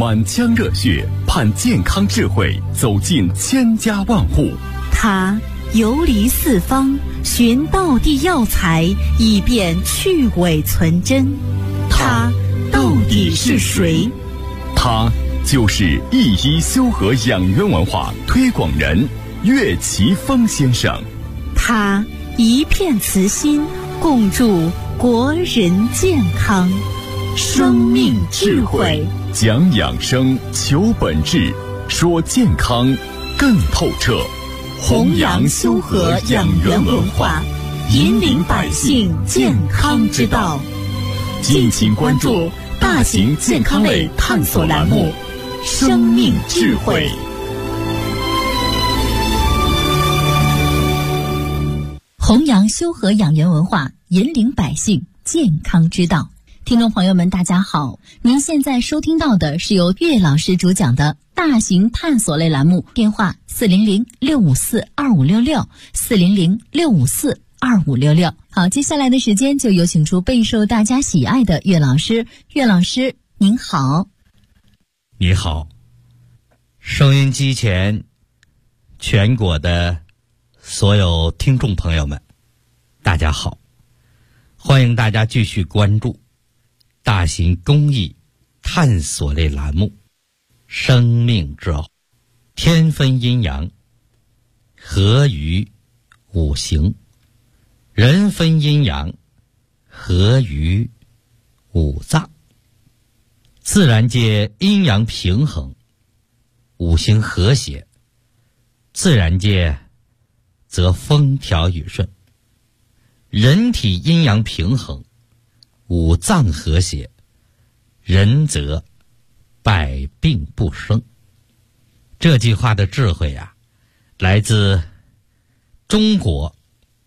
满腔热血盼健康智慧走进千家万户。 他游离四方，寻道地药材，以便去伪存真。他到底是谁？ 他就是一医修和养元文化推广人岳奇峰先生。 他一片慈心，共筑国人健康。生命智慧， 讲养生，求本质，说健康更透彻。 弘扬修和养元文化，引领百姓健康之道。敬请关注大型健康类探索栏目《生命智慧》。弘扬修和养元文化，引领百姓健康之道。听众朋友们，大家好，您现在收听到的是由岳老师主讲的大型探索类栏目，电话400-654-2566，400-654-2566。好，接下来的时间就有请出备受大家喜爱的岳老师。岳老师您好。 你好，收音机前全国的所有听众朋友们，大家好，欢迎大家继续关注大型公益探索类栏目《生命之道》，天分阴阳，合于五行；人分阴阳，合于五脏。自然界阴阳平衡，五行和谐，自然界则风调雨顺；人体阴阳平衡，五脏和谐，人则百病不生。这句话的智慧啊，来自中国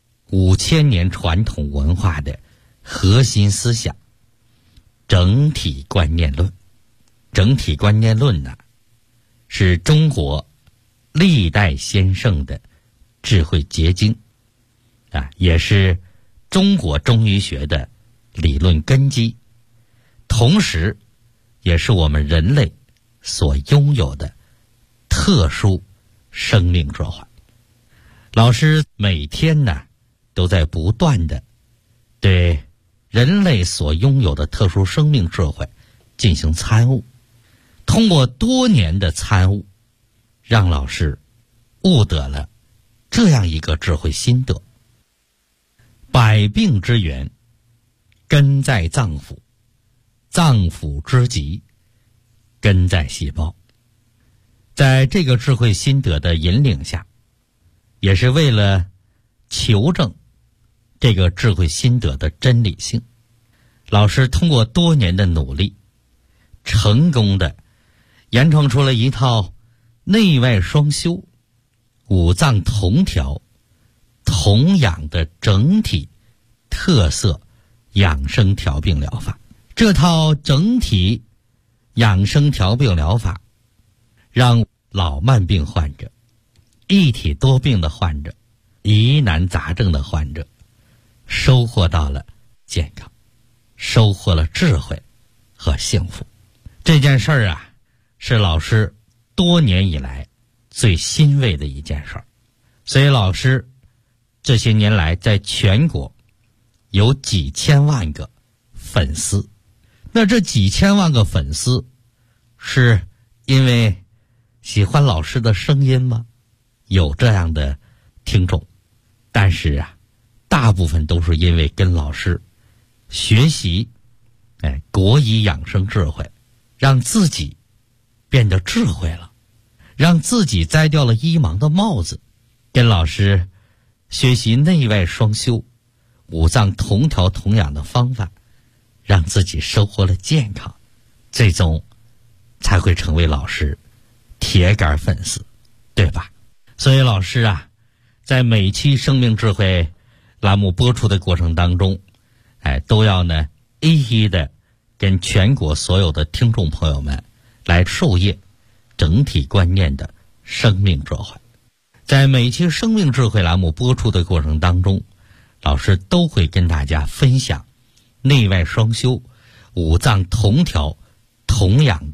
5000年传统文化的核心思想整体观念论。整体观念论呢，是中国历代先圣的智慧结晶啊，也是中国中医学的理论根基，同时也是我们人类所拥有的特殊生命之环。老师每天呢都在不断的对人类所拥有的特殊生命智慧进行参悟，通过多年的参悟，让老师悟得了这样一个智慧心得：百病之源根在脏腑，脏腑之极根在细胞。在这个智慧心得的引领下，也是为了求证这个智慧心得的真理性，老师通过多年的努力，成功的研创出了一套内外双修、五脏同调、同养的整体特色养生调病疗法。这套整体养生调病疗法让老慢病患者、一体多病的患者、疑难杂症的患者收获到了健康，收获了智慧和幸福。这件事儿啊，是老师多年以来最欣慰的一件事儿。所以老师这些年来在全国有几千万个粉丝。那这几千万个粉丝是因为喜欢老师的声音吗？有这样的听众，但是啊，大部分都是因为跟老师学习国医养生智慧，让自己变得智慧了，让自己摘掉了医盲的帽子，跟老师学习内外双修、五脏同调同养的方法，让自己收获了健康，最终才会成为老师铁杆粉丝，对吧？所以老师啊，在每期生命智慧栏目播出的过程当中，都要呢一一的跟全国所有的听众朋友们来授业整体观念的生命智慧。在每期生命智慧栏目播出的过程当中，老师都会跟大家分享内外双修、五脏同调同养的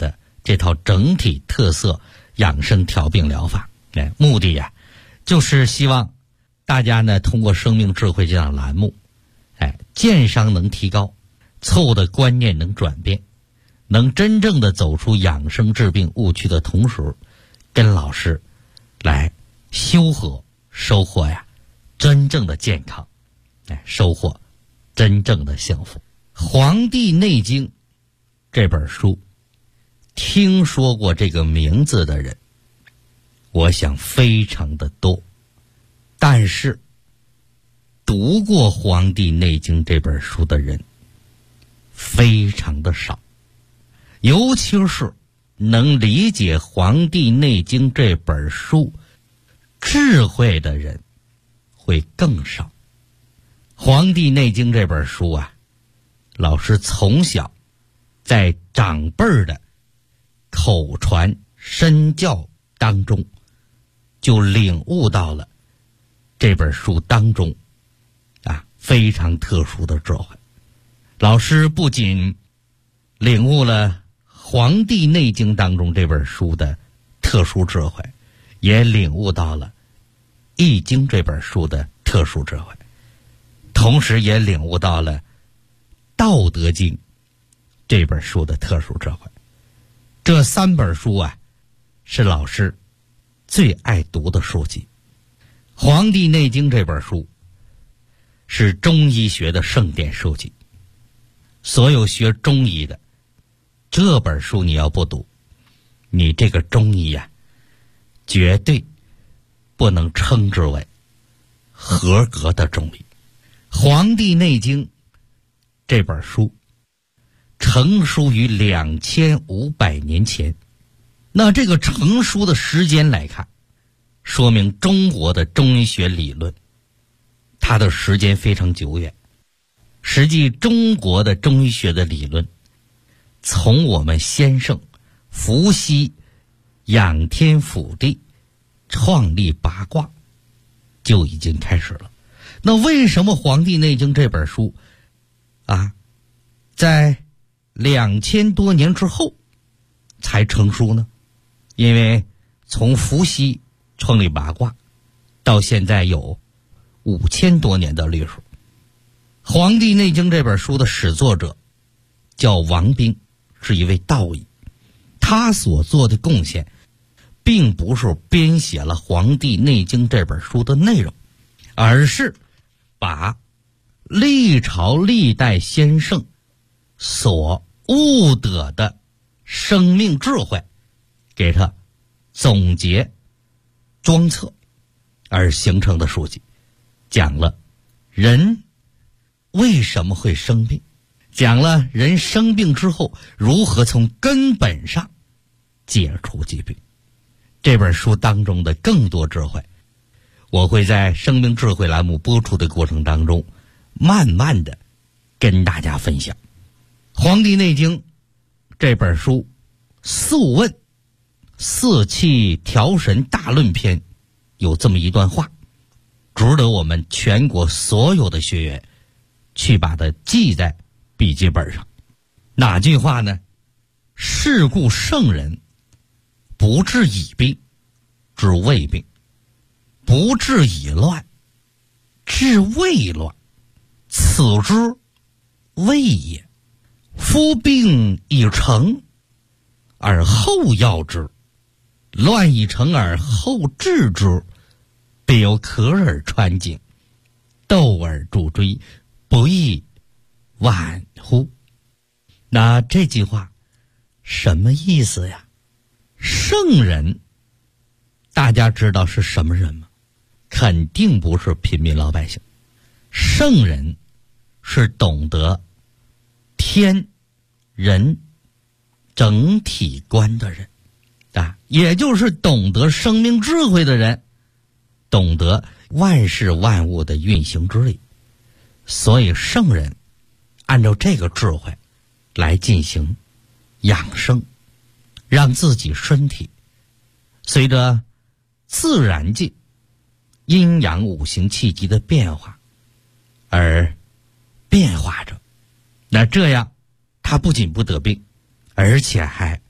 这套整体特色养生调病疗法。目的呀，就是希望大家呢通过生命智慧这档栏目，健商能提高，错误的观念能转变，能真正的走出养生治病误区的同时，跟老师来修和收获呀真正的健康，收获真正的幸福。《黄帝内经》这本书，听说过这个名字的人，我想非常的多，但是读过《黄帝内经》这本书的人非常的少，尤其是能理解《黄帝内经》这本书智慧的人会更少。《黄帝内经》这本书啊，老师从小在长辈的口传身教当中就领悟到了这本书当中非常特殊的智慧。老师不仅领悟了《黄帝内经》当中这本书的特殊智慧，也领悟到了《易经》这本书的特殊智慧，同时也领悟到了《道德经》这本书的特殊智慧。这3本书啊，是老师最爱读的书籍。《黄帝内经》这本书是中医学的圣典书籍，所有学中医的，这本书你要不读，你这个中医呀，绝对不能称之为合格的中医。《黄帝内经》这本书成书于2500年前，那这个成书的时间来看，说明中国的中医学理论它的时间非常久远。实际中国的中医学的理论，从我们先圣伏羲仰天覆地创立八卦就已经开始了。那为什么《黄帝内经》这本书在2000多年之后才成书呢？因为从伏羲创立八卦到现在有5000多年的历史。《黄帝内经》这本书的始作者叫王冰，是一位道医。他所做的贡献并不是编写了《黄帝内经》这本书的内容，而是把历朝历代先圣所悟得的生命智慧给他总结装册而形成的书籍，讲了人为什么会生病，讲了人生病之后如何从根本上解除疾病。这本书当中的更多智慧，我会在生命智慧栏目播出的过程当中慢慢的跟大家分享。《黄帝内经》这本书素问四气调神大论篇有这么一段话，值得我们全国所有的学员去把它记在笔记本上。哪句话呢？是故圣人不治已病，治未病；不治已乱，治未乱。此之谓也。夫病已成而后药之，乱已成而后治之，必有可而穿井，斗而助追，不亦晚乎？那这句话什么意思呀？圣人大家知道是什么人吗？肯定不是平民老百姓。圣人是懂得天人整体观的人也就是懂得生命智慧的人，懂得万事万物的运行之理。所以圣人按照这个智慧来进行养生，让自己身体随着自然界阴阳五行气机的变化而变化着。那这样他不仅不得病，而且还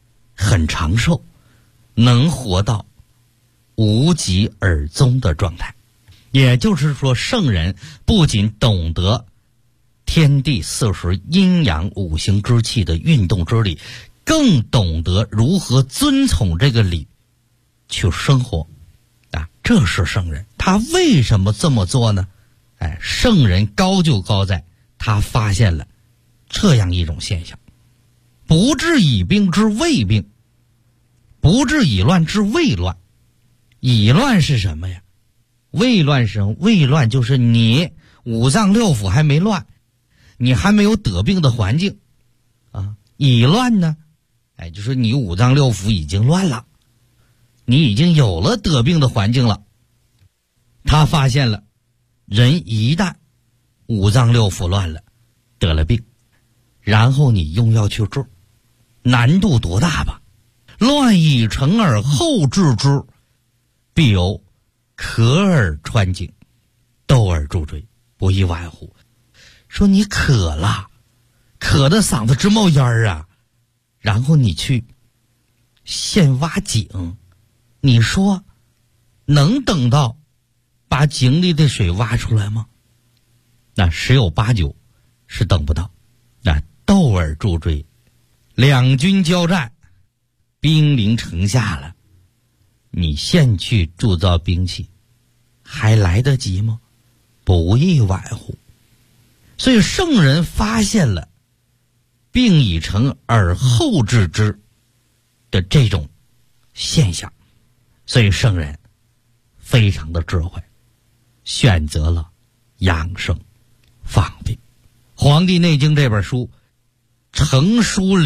很长寿，能活到无疾而终的状态。也就是说，圣人不仅懂得天地四时阴阳五行之气的运动之理，更懂得如何遵从这个理去生活啊，这是圣人。他为什么这么做呢？圣人高就高在他发现了这样一种现象：不治已病之未病，不治已乱之未乱。已乱是什么呀？未乱是什么？未乱就是你五脏六腑还没乱，你还没有得病的环境啊。已乱呢，就是你五脏六腑已经乱了，你已经有了得病的环境了。他发现了，人一旦五脏六腑乱了，得了病，然后你用药去治，难度多大吧？乱已成而后治之，必有咳而穿颈，窦而注椎，不亦晚乎。说你渴了，渴得嗓子直冒烟啊，然后你去现挖井，你说能等到把井里的水挖出来吗？那十有八九是等不到。那窦而注椎，两军交战，兵临城下了，你现去铸造兵器还来得及吗？不亦晚乎。所以圣人发现了病已成而后治之的这种现象，所以圣人非常的智慧，选择了养生防病。《黄帝内经》这本书成书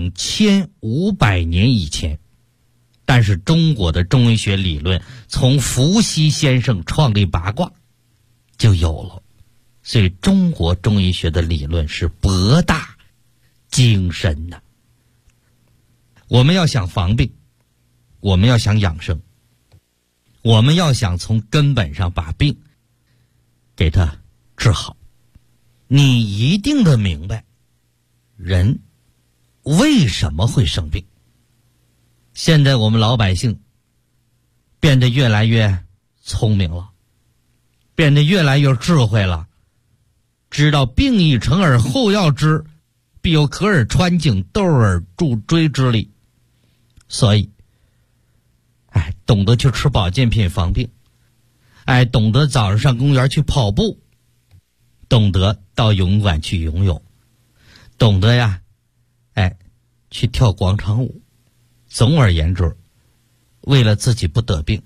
2500年以前，但是中国的中医学理论从伏羲先生创立八卦就有了，所以中国中医学的理论是博大精深的。我们要想防病，我们要想养生，我们要想从根本上把病给它治好，你一定得明白人为什么会生病。现在我们老百姓变得越来越聪明了，变得越来越智慧了，知道病已成而后要治，必有咳而穿颈，窦而注椎之理。所以懂得去吃保健品防病，懂得早上上公园去跑步，懂得到游泳馆去游泳，懂得呀去跳广场舞。总而言之，为了自己不得病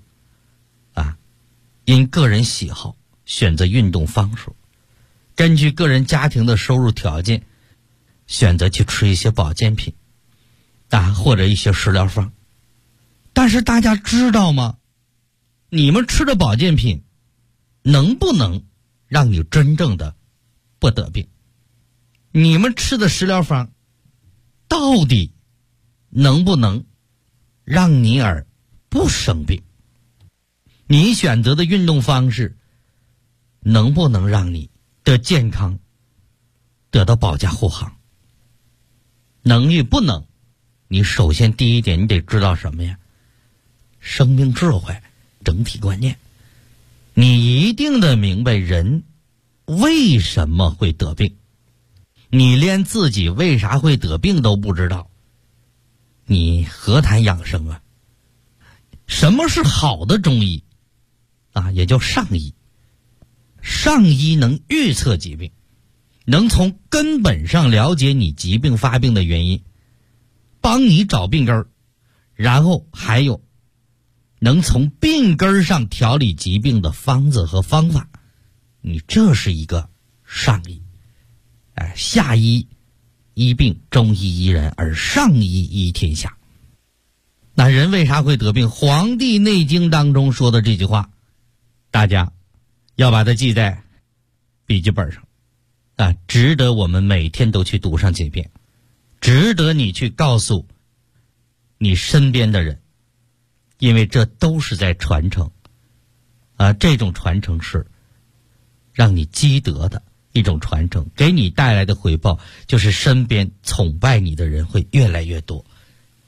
因个人喜好选择运动方式，根据个人家庭的收入条件选择去吃一些保健品或者一些食疗方。但是大家知道吗？你们吃的保健品能不能让你真正的不得病？你们吃的食疗方到底能不能让你而不生病？你选择的运动方式能不能让你的健康得到保驾护航？能与不能，你首先第一点你得知道什么呀？生命智慧整体观念。你一定得明白人为什么会得病。你连自己为啥会得病都不知道，你何谈养生啊？什么是好的中医也叫上医。上医能预测疾病，能从根本上了解你疾病发病的原因，帮你找病根儿，然后还有能从病根上调理疾病的方子和方法。你这是一个上医。下医医病，中医医人，而上医医天下。那人为啥会得病？《黄帝内经》当中说的这句话，大家要把它记在笔记本上值得我们每天都去读上几遍，值得你去告诉你身边的人，因为这都是在传承这种传承是让你积德的一种传承，给你带来的回报就是身边崇拜你的人会越来越多。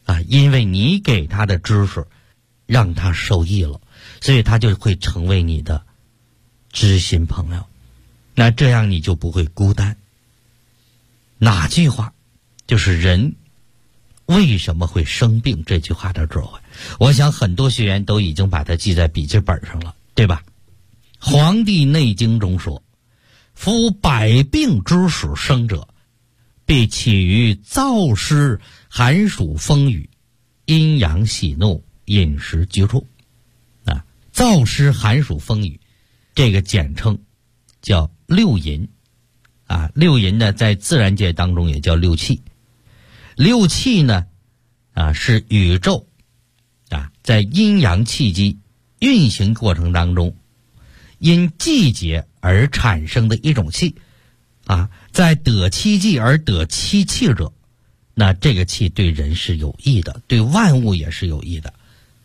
啊，因为你给他的知识让他受益了，所以他就会成为你的知心朋友。那这样你就不会孤单。哪句话？就是人为什么会生病这句话的智慧。我想很多学员都已经把它记在笔记本上了，对吧？《黄帝内经》中说，夫百病之始生者，必起于燥湿寒暑风雨，阴阳喜怒饮食居处。啊，燥湿寒暑风雨，这个简称叫六淫。啊，六淫呢，在自然界当中也叫六气。六气呢，是宇宙在阴阳气机运行过程当中，因季节而产生的一种气。在得其季而得其气者，那这个气对人是有益的，对万物也是有益的。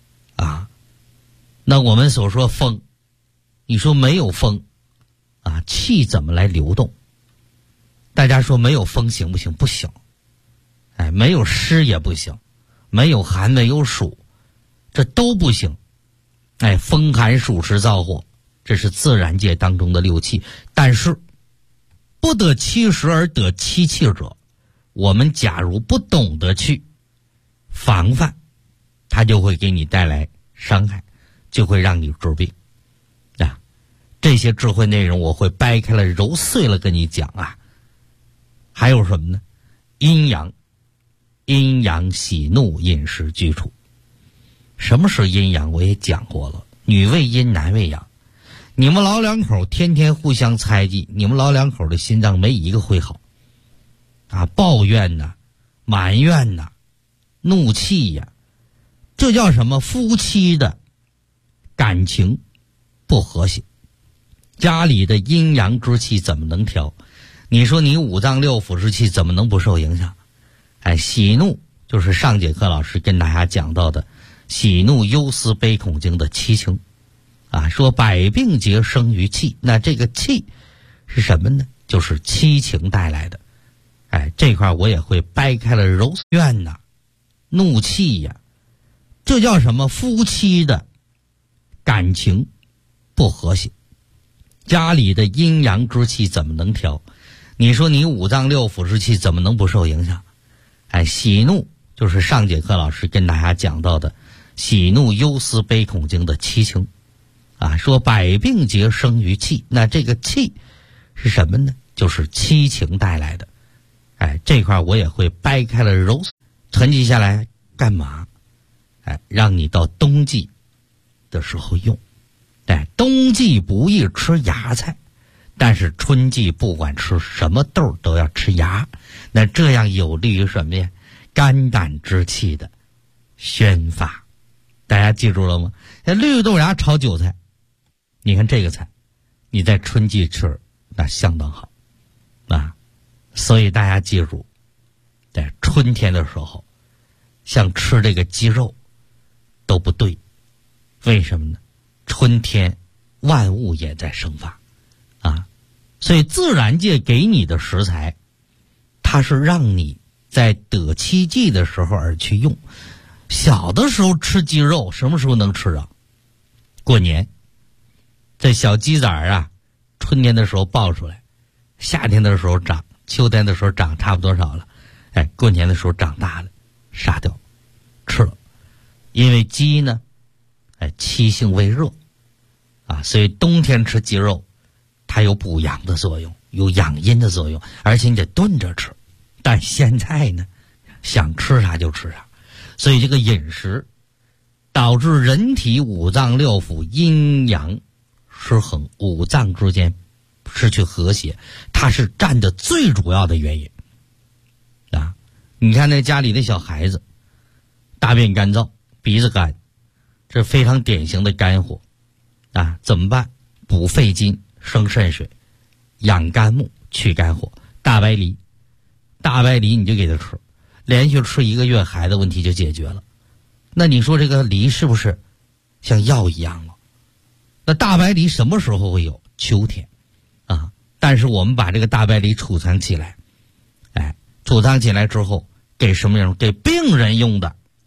那我们所说风，你说没有风气怎么来流动？大家说没有风行不行？不行。没有湿也不行，没有寒没有暑，这都不行。风寒暑湿燥火，这是自然界当中的六气。但是不得其时而得其气者，我们假如不懂得去防范，它就会给你带来伤害，就会让你治病。这些智慧内容我会掰开了揉碎了跟你讲。还有什么呢？阴阳喜怒饮食居处。什么是阴阳？我也讲过了，女为阴，男为阳。你们老两口天天互相猜忌，你们老两口的心脏没一个会好。抱怨呐，埋怨呐，怒气呀，这叫什么？夫妻的感情不和谐，家里的阴阳之气怎么能调？你说你五脏六腑之气怎么能不受影响？喜怒就是上节课老师跟大家讲到的喜怒忧思悲恐惊的七情。说百病皆生于气，那这个气是什么呢？就是七情带来的。这块我也会掰开了揉怨呐，怒气呀，这叫什么？夫妻的感情不和谐，家里的阴阳之气怎么能调？你说你五脏六腑之气怎么能不受影响？喜怒就是上节课老师跟大家讲到的喜怒忧思悲恐惊的七情。说百病皆生于气，那这个气是什么呢？就是七情带来的。这块我也会掰开了揉沉积下来干嘛？让你到冬季的时候用。冬季不宜吃芽菜，但是春季不管吃什么豆都要吃芽，那这样有利于什么呀？肝胆之气的宣发。大家记住了吗？绿豆芽炒韭菜，你看这个菜你在春季吃那相当好。所以大家记住，在春天的时候像吃这个鸡肉都不对。为什么呢？春天万物也在生发所以自然界给你的食材，它是让你在得其季的时候而去用。小的时候吃鸡肉，什么时候能吃啊？过年，这小鸡崽春天的时候抱出来，夏天的时候长，秋天的时候长差不多少了，过年的时候长大了，杀掉吃了。因为鸡呢气性为热所以冬天吃鸡肉它有补阳的作用，有养阴的作用，而且你得炖着吃。但现在呢，想吃啥就吃啥，所以这个饮食导致人体五脏六腑阴阳失衡，五脏之间失去和谐，它是占的最主要的原因你看那家里的小孩子大便干燥，鼻子干，这非常典型的肝火怎么办？补肺金，生肾水，养肝木，去肝火。大白梨你就给他吃，连续吃1个月，孩子问题就解决了。那你说这个梨是不是像药一样了？那大白梨什么时候会有？秋天但是我们把这个大白梨储藏起来，储藏起来之后给什么人？给病人用的，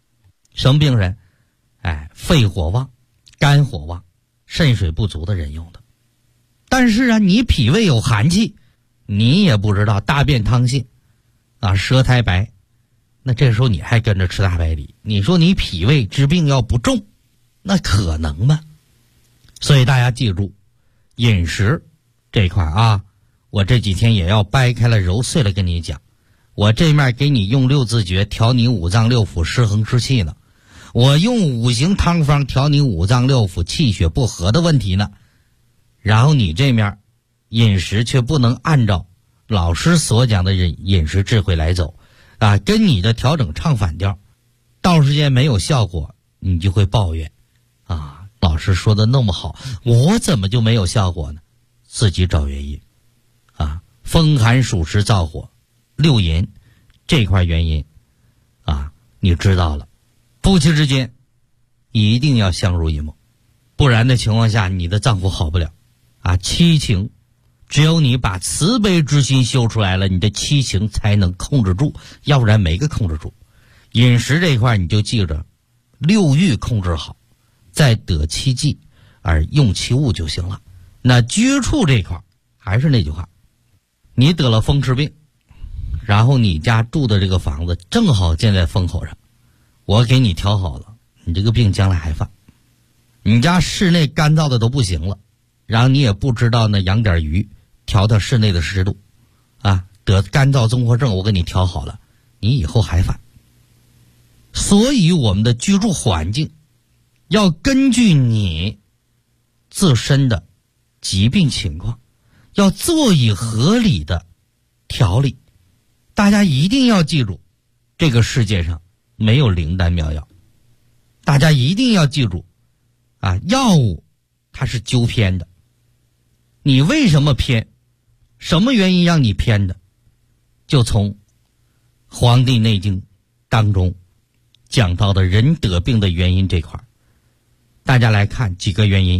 什么病人？肺火旺、肝火旺、肾水不足的人用的。但是啊，你脾胃有寒气，你也不知道，大便溏泻啊，舌苔白，那这时候你还跟着吃大白梨，你说你脾胃之病要不重，那可能吗？所以大家记住，饮食这块啊，我这几天也要掰开了揉碎了跟你讲。我这面给你用六字诀调你五脏六腑失衡之气呢，我用五行汤方调你五脏六腑气血不和的问题呢。然后你这面饮食却不能按照老师所讲的饮食智慧来走啊，跟你的调整唱反调，到时间没有效果，你就会抱怨啊，老师说的那么好，我怎么就没有效果呢？自己找原因啊，风寒暑湿燥火六淫这块原因啊，你知道了，夫妻之间一定要相濡以沫，不然的情况下你的脏腑好不了啊。七情只有你把慈悲之心修出来了，你的七情才能控制住，要不然没个控制住。饮食这一块你就记着，六欲控制好，再得其剂而用其物就行了。那居处这块还是那句话，你得了风湿病，然后你家住的这个房子正好建在风口上，我给你调好了，你这个病将来还犯。你家室内干燥的都不行了，然后你也不知道呢，养点鱼调到室内的湿度啊，得干燥综合症我给你调好了，你以后还犯。所以我们的居住环境要根据你自身的疾病情况，要做以合理的调理。大家一定要记住，这个世界上没有灵丹妙药，大家一定要记住啊，药物它是纠偏的。你为什么偏？什么原因让你偏的？就从《黄帝内经》当中讲到的人得病的原因这块，大家来看几个原因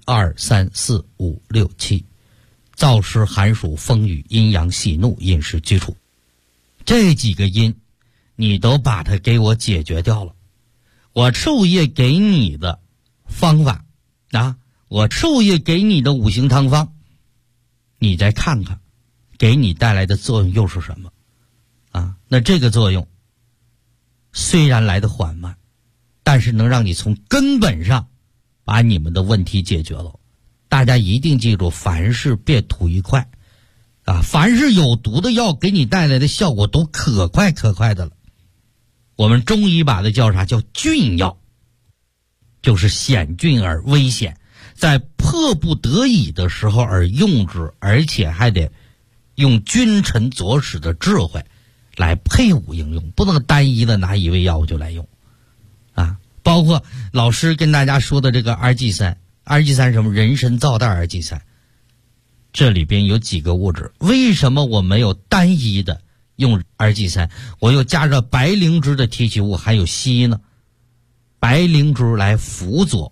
：1、2、3、4、5、6、7，燥湿寒暑风雨阴阳喜怒饮食居处，这几个因你都把它给我解决掉了。我授业给你的方法啊，我授业给你的五行汤方，你再看看给你带来的作用又是什么啊？那这个作用虽然来得缓慢，但是能让你从根本上把你们的问题解决了。大家一定记住，凡事别图一快啊！凡是有毒的药给你带来的效果都可快可快的了。我们中医把它叫啥？叫峻药，就是险峻而危险，在迫不得已的时候而用之，而且还得用君臣佐使的智慧来配伍应用，不能单一的拿一味药物就来用啊！包括老师跟大家说的这个2G3什么人参皂苷2G3，这里边有几个物质，为什么我没有单一的用2G3，我又加上白灵芝的提取物还有硒呢？白灵芝来辅佐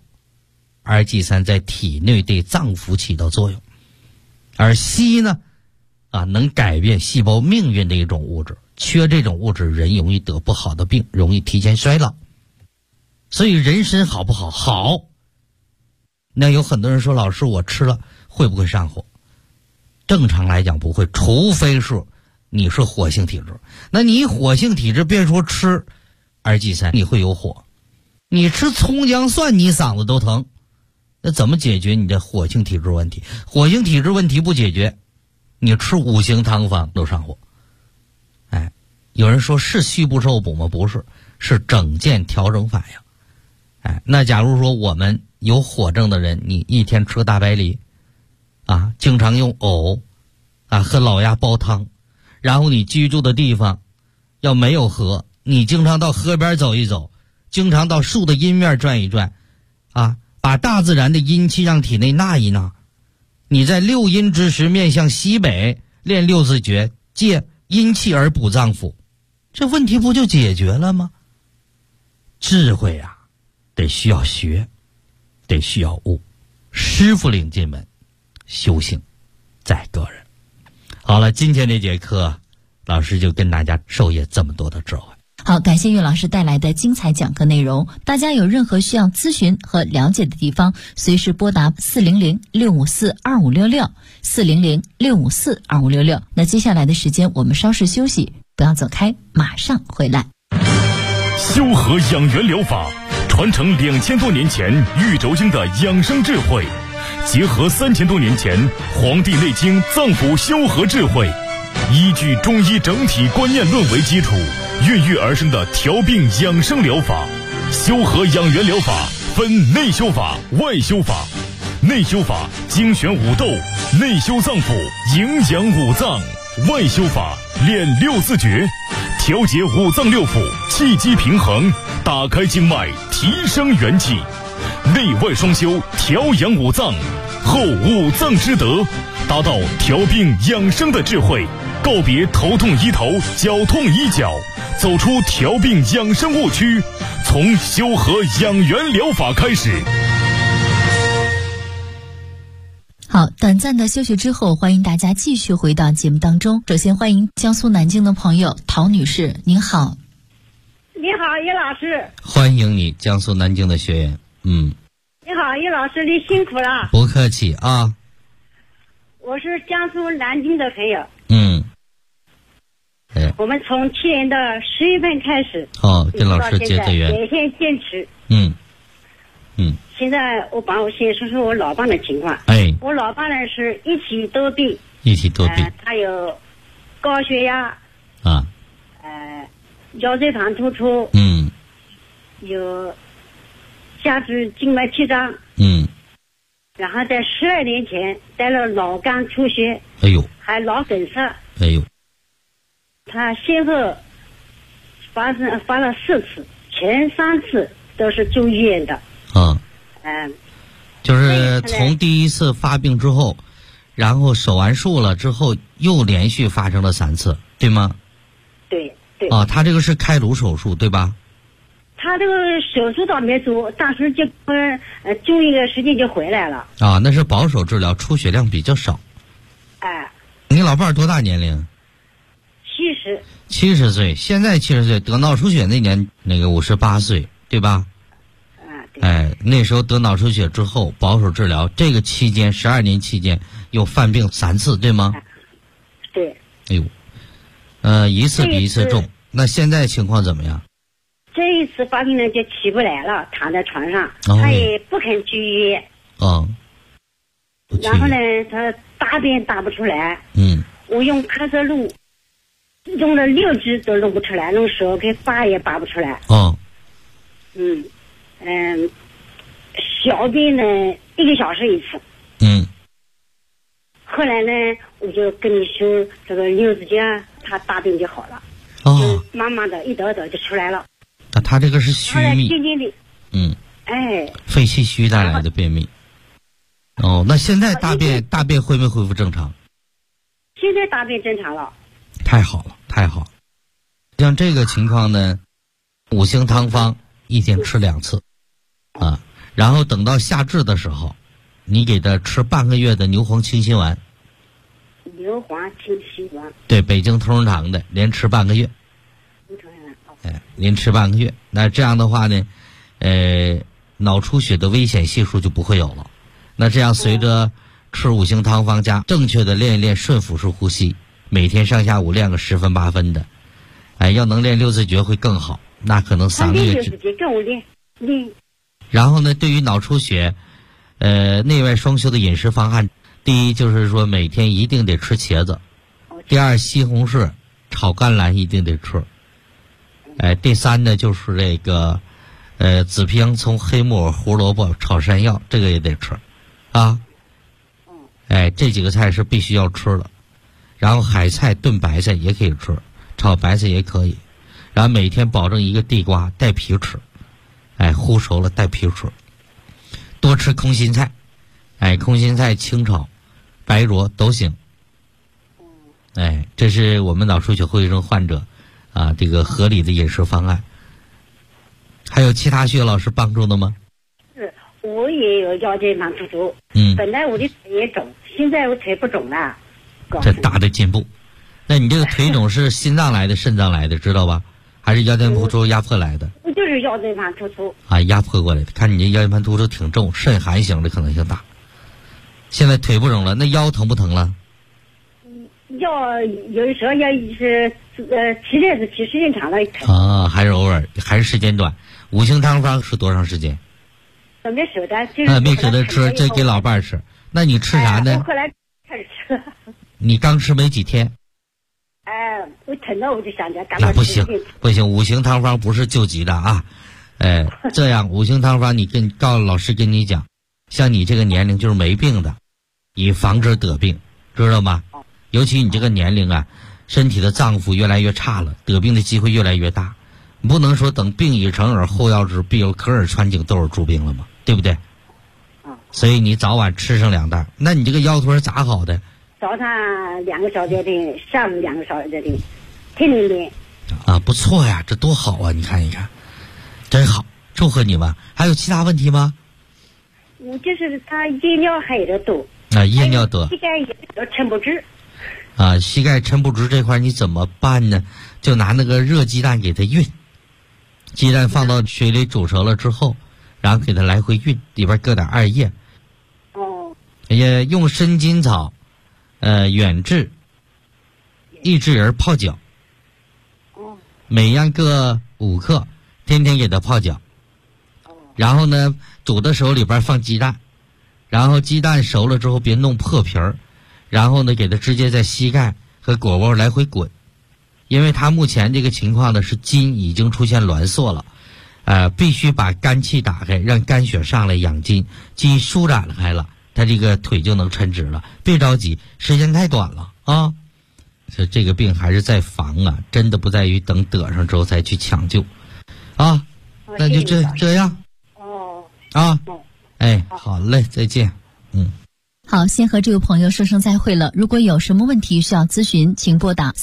2G3在体内对脏腑起到作用，而硒呢能改变细胞命运的一种物质，缺这种物质人容易得不好的病，容易提前衰老。所以人参好不好？好。那有很多人说，老师我吃了会不会上火？正常来讲不会，除非是你是火性体质。那你火性体质别说吃2G3你会有火，你吃葱姜蒜你嗓子都疼，那怎么解决你的火性体质问题？火性体质问题不解决，你吃五行汤方都上火。有人说是虚不受补吗？不是，是整件调整反应。那假如说我们有火症的人，你一天吃大白梨经常用藕和老鸭煲汤，然后你居住的地方要没有河，你经常到河边走一走，经常到树的阴面转一转把大自然的阴气让体内纳一纳。你在六阴之时面向西北练六字诀，借阴气而补脏腑，这问题不就解决了吗？智慧得需要学，得需要悟，师傅领进门，修行在个人。好了，今天这节课老师就跟大家授业这么多的智慧。 好，感谢岳老师带来的精彩讲课内容。大家有任何需要咨询和了解的地方，随时拨打400-654-2566，400-654-2566。那接下来的时间我们稍事休息，不要走开，马上回来。 修和养元疗法传承2000多年前玉轴经的养生智慧，结合3000多年前《黄帝内经》脏腑修和智慧，依据中医整体观念论为基础，孕育而生的调病养生疗法。修和养元疗法分内修法、外修法。内修法精选五斗，内修脏腑，营养五脏；外修法练六字诀，调节五脏六腑，气机平衡，打开经脉，提升元气。内外双修，调养五脏，后五脏之德，达到调病养生的智慧。告别头痛医头，脚痛医脚，走出调病养生误区，从修和养元疗法开始。 好，短暂的休息之后，欢迎大家继续回到节目当中。首先欢迎江苏南京的朋友陶女士，您好。 你好，叶老师。 欢迎你，江苏南京的学员。 你好，叶老师，你辛苦了。 不客气啊。 我是江苏南京的朋友。我们从去年的10月份开始， 跟老师结的缘， 每天坚持。现在我先说说我老伴的情况。我老伴呢是一体多病。他有高血压腰椎盘突出，有下肢静脉曲张，然后在12年前得了脑干出血，还脑梗塞，他先后发了4次，前3次都是住医院的。 就是从第一次发病之后，然后手完术了之后，又连续发生了3次，对吗？ 对。 他这个是开颅手术，对吧？ 他这个手术倒没做，当时就住一个时间就回来了。 那是保守治疗，出血量比较少。你老伴多大年龄？70岁，现在70岁，得脑出血那年那个58岁，对吧？那时候得脑出血之后保守治疗，这个期间12年期间又犯病3次，对吗？ 对。 一次比一次重。那现在情况怎么样？ 这一次发病呢就起不来了，躺在床上，他也不肯去医院。然后呢，他大便打不出来。我用咳嗽露用了6支都弄不出来，用手给拔也拔不出来。小便呢1个小时一次。后来呢，我就跟你说这个六字诀，他大便就好了。就慢慢的一点点就出来了。 他这个是虚秘。 渐渐的。 肺气虚带来的便秘。那现在大便会不会恢复正常？ 现在大便正常了。 太好了。像这个情况呢，5星汤方一天吃2次然后等到夏至的时候，你给他吃半个月的牛黄清心丸。 牛黄清心丸。 对，北京同仁堂的，连吃半个月。连吃半个月。那这样的话呢，脑出血的危险系数就不会有了。那这样随着吃5星汤方加正确的练一练顺腹式呼吸，每天上下午练个10分8分的，要能练六字诀会更好。那可能3个月。 跟我练。 然后呢，对于脑出血，内外双修的饮食方案，第一就是说每天一定得吃茄子，第二西红柿炒甘蓝一定得吃，第3呢就是这个紫皮洋葱、黑木耳、胡萝卜炒山药，这个也得吃这几个菜是必须要吃的。然后海菜炖白菜也可以吃，炒白菜也可以。然后每天保证一个地瓜带皮吃，烀熟了带皮吃。多吃空心菜，空心菜清炒白灼都行。这是我们脑出血后遗症患者这个合理的饮食方案。还有其他需要老师帮助的吗？ 是，我也有腰间盘突出。本来我的腿也肿，现在我腿不肿了。这大的进步。那你这个腿肿是心脏来的、肾脏来的，知道吧？ 还是腰间盘突出压迫来的？ 就是腰间盘突出啊，压迫过来的。看你这腰间盘突出挺重，肾寒型的可能性大。现在腿不肿了，那腰疼不疼了？ 腰有的时候也是提时间长了疼啊，还是偶尔，还是时间短。五行汤方是多长时间？ 没舍得，就是没舍得吃，这给老伴儿吃。那你吃啥呢？ 我后来开始吃了。 你刚吃没几天？ 我疼了我就想着赶快吃。 不行，五行汤方不是救急的啊。这样五行汤方你告诉老师跟你讲，像你这个年龄就是没病的，以防止得病，知道吗？尤其你这个年龄啊，身体的脏腑越来越差了，得病的机会越来越大。你不能说等病已成而后要之，必有可耳穿颈都是诸病了嘛，对不对？所以你早晚吃上2袋。那你这个腰腿咋好的？ 早上2个小时的，下午2个小时的，天天练。 啊，不错呀，这多好啊！你看一看，真好，祝贺你们。还有其他问题吗？ 就是他夜尿还有点多。 啊，夜尿多。 膝盖也抻不直。 啊，膝盖抻不直这块你怎么办呢？就拿那个热鸡蛋给它熨，鸡蛋放到水里煮熟了之后，然后给它来回熨，里边搁点2叶。也用生筋草、远志、益智仁泡脚。每样各5克，天天给它泡脚。然后呢，煮的时候里边放鸡蛋，然后鸡蛋熟了之后别弄破皮儿，然后呢给它直接在膝盖和腘窝来回滚。因为它目前这个情况呢是筋已经出现挛缩了，必须把肝气打开，让肝血上来养筋，筋舒展开了，它这个腿就能抻直了。别着急，时间太短了啊！所以这个病还是在防啊，真的不在于等得上之后再去抢救啊。那就这样。好嘞，再见。 好，先和这位朋友说声再会了。如果有什么问题需要咨询，请拨打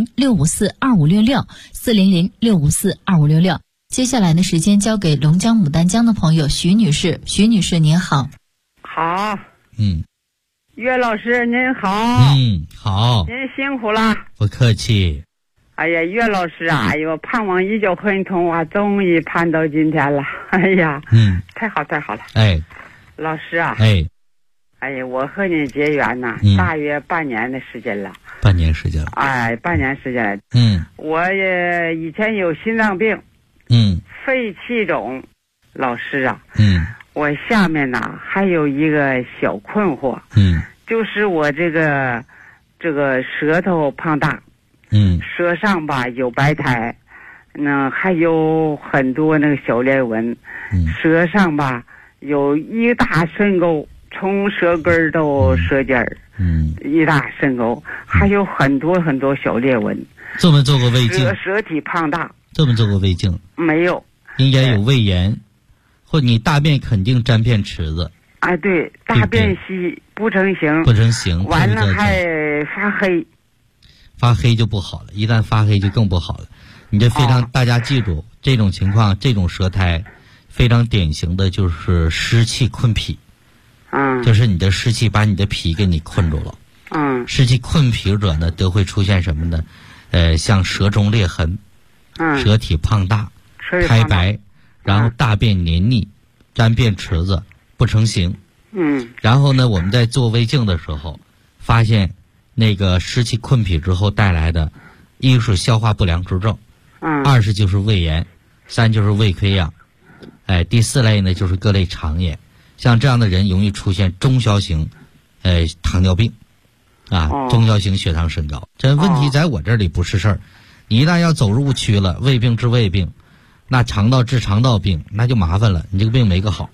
400-654-2566，400-654-2566。接下来的时间交给龙江牡丹江的朋友徐女士。徐女士您好。 好。岳老师您好。 好。 您辛苦了。 不客气。 哎呀，岳老师啊，盼望已久很痛啊，终于盼到今天了。哎呀，太好了。老师啊。哎呀，我和你结缘呐，大约半年的时间了。 半年时间了。 半年时间了。我也以前有心脏病。肺气肿。老师啊。我下面呢还有一个小困惑。就是我这个舌头胖大。舌上吧有白苔，还有很多那个小裂纹。舌上吧有一大深沟。从舌根到舌尖儿，一大深沟，还有很多很多小裂纹。 这么做过胃镜？ 舌体胖大。 这么做过胃镜？ 没有。 应该有胃炎，或你大便肯定沾遍池子。 对，大便稀不成形。 不成形。 完了还发黑。 发黑就不好了，一旦发黑就更不好了。你这非常，大家记住这种情况，这种舌苔，非常典型的就是湿气困脾。就是你的湿气把你的脾给你困住了。湿气困脾者呢，都会出现什么呢？像舌中裂痕，舌体胖大，苔白，然后大便黏腻，沾遍池子，不成形。然后呢，我们在做胃镜的时候，发现那个湿气困脾之后带来的，一是消化不良之症，2是就是胃炎，3就是胃溃疡，第4类呢就是各类肠炎。像这样的人容易出现中小型糖尿病中小型血糖升高。这问题在我这里不是事儿，你一旦要走入误区了，胃病治胃病，那肠道治肠道病，那就麻烦了，你这个病没个好。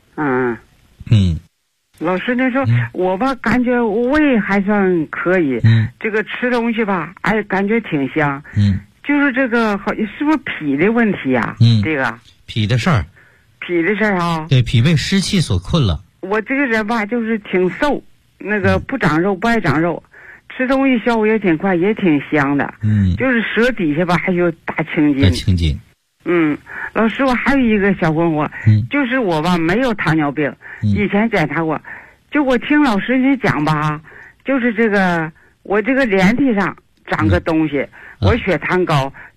老师那说我吧感觉胃还算可以，这个吃东西吧感觉挺香，就是这个好是不是脾的问题啊？这个脾的事儿。 脾的事儿啊。 对，脾被湿气所困了。 我这个人吧就是挺瘦，那个不长肉，不爱长肉，吃东西消化也挺快，也挺香的。就是舌底下吧还有大青筋。老师，我还有一个小困惑，就是我吧没有糖尿病，以前检查过，就我听老师你讲吧，就是这个我这个脸体上长个东西，我血糖高，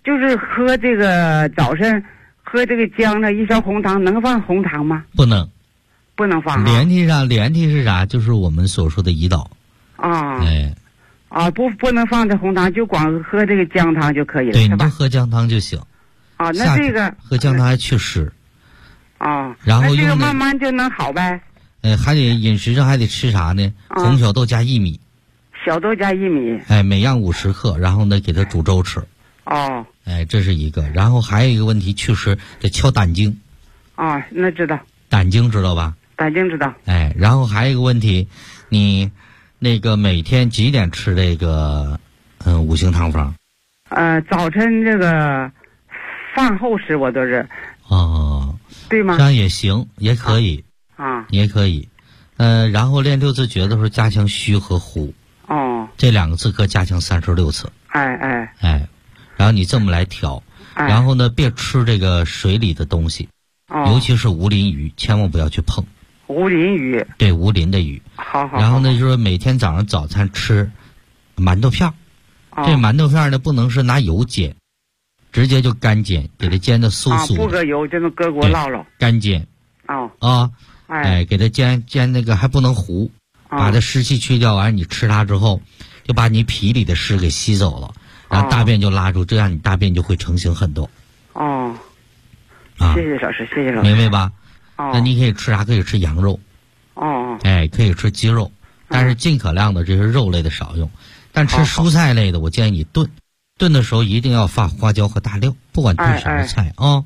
就是喝这个早晨喝这个姜的一勺红糖，能放红糖吗？ 不能， 不能放。 连体是啥？就是我们所说的胰岛。 啊。 哎。 啊，不能放这红糖，就光喝这个姜汤就可以了， 对，你就喝姜汤就行。 啊，那这个喝姜汤还祛湿。 啊， 然后这个慢慢就能好呗。 还得饮食上还得吃啥呢？红小豆加薏米。 小豆加薏米。 哎，每样50克，然后呢给它煮粥吃。 哦。 哎，这是一个，然后还有一个问题，祛湿得敲胆经。 啊，那知道。 胆经知道吧？ 胆经知道。 哎，然后还有一个问题，你那个每天几点吃这个五行汤方？ 早晨这个饭后吃我都是。 哦。 对吗？ 这样也行，也可以。 啊。 也可以。然后练6字诀的时候加强虚和呼。 哦。 这2个字可加强36次。 哎。 然后你这么来调，然后呢，别吃这个水里的东西，尤其是无鳞鱼，千万不要去碰。 无鳞鱼。对， 无鳞的鱼。 好。 然后呢，就是每天早上早餐吃馒头片。这馒头片呢，不能是拿油煎，直接就干煎，给它煎的酥酥的。 不搁油，就能搁锅烙烙。 干煎。给它煎那个还不能糊，把它湿气去掉完，你吃它之后，就把你脾里的湿给吸走了。然后大便就拉出，这样你大便就会成型很多。 谢谢老师，谢谢老师。 明白吧？那你可以吃啥？可以吃羊肉。可以吃鸡肉，但是尽可量的这些肉类的少用。但吃蔬菜类的，我建议你炖，炖的时候一定要放花椒和大料，不管炖什么菜啊。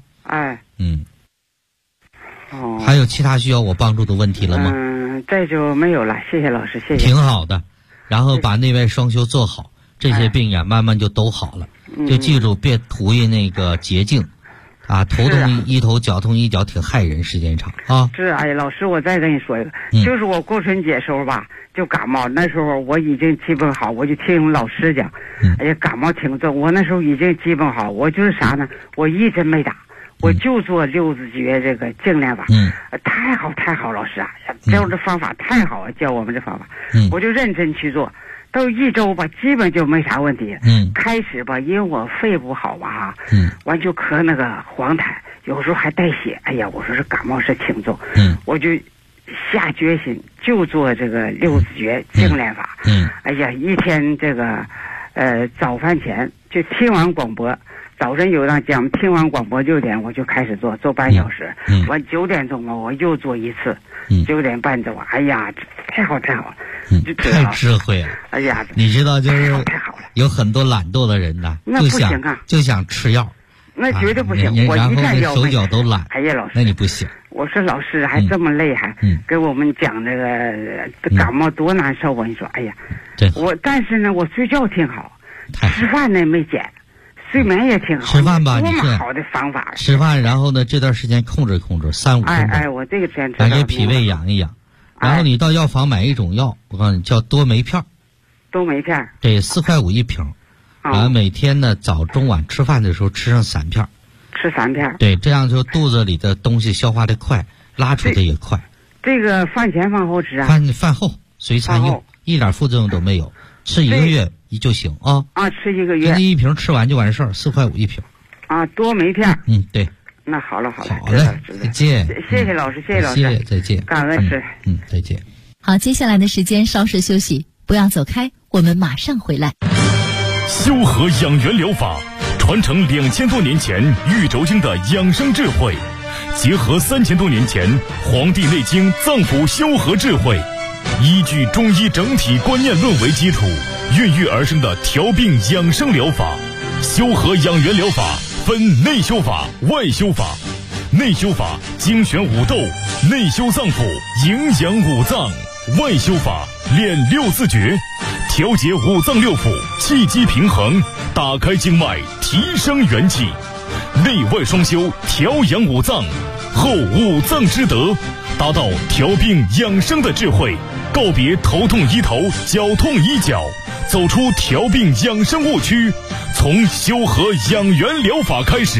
还有其他需要我帮助的问题了吗？ 这就没有了，谢谢老师，谢谢。 挺好的，然后把内外双修做好。这些病呀，慢慢就都好了。就记住，别图一那个捷径，头痛一头，脚痛一脚，挺害人，时间长啊。 是，哎呀，老师，我再跟你说一个，就是我过春节时候吧，就感冒，那时候我已经基本好，我就听老师讲，哎呀，感冒挺重，我那时候已经基本好，我就是啥呢？我一针没打，我就做6字诀这个净练法，太好，老师啊，教这方法太好了，教我们这方法，我就认真去做。到1周吧，基本就没啥问题。开始吧，因为我肺不好吧，完就咳那个黄痰，有时候还带血。哎呀，我说这感冒是挺重。我就下决心就做这个6字诀净练法。哎呀，一天这个早饭前就听完广播，早晨有档讲，听完广播6点我就开始做半小时。完9点钟嘛，我又做1次。9点半走，哎呀，太好了。 太智慧了！ 哎呀， 你知道，就是太好了。 有很多懒惰的人呐， 那不行啊， 就想吃药， 那绝对不行。我然后一看药手脚都懒。 哎呀，老师， 那你不行。 我说老师还这么累，还给我们讲这个感冒多难受啊！你说，哎呀，但是呢，我睡觉挺好，吃饭呢没减，睡眠也挺好。 吃饭吧， 多么好的方法！ 吃饭，然后呢，这段时间控制3-5分钟。 我这个天咱给脾胃养一养。然后你到药房买一种药，我告诉你叫多酶片。 多酶片。 对，4块5一瓶。然后每天呢，早中晚吃饭的时候吃上3片。 吃3片。 对，这样就肚子里的东西消化的快，拉出的也快。 这个饭前饭后吃啊？ 饭后随餐用，一点副作用都没有，吃1个月就行啊。 吃1个月。 这1瓶吃完就完事儿，4块5一瓶。 多酶片。 对。 那好了， 好嘞，再见。 谢谢老师，谢谢老师， 再见， 感恩师。 再见。 好，接下来的时间稍事休息，不要走开，我们马上回来。 修和养元疗法传承2000多年前玉轴经的养生智慧，结合3000多年前《黄帝内经》脏腑修和智慧，依据中医整体观念论为基础，孕育而生的调病养生疗法。修和养元疗法分内修法、外修法。内修法精选5斗，内修脏腑，营养5脏；外修法练6字诀，调节5脏6腑，气机平衡，打开经脉，提升元气。内外双修，调养5脏，后5脏之德，达到调病养生的智慧。告别头痛医头，脚痛医脚，走出调病养生误区，从修和养元疗法开始。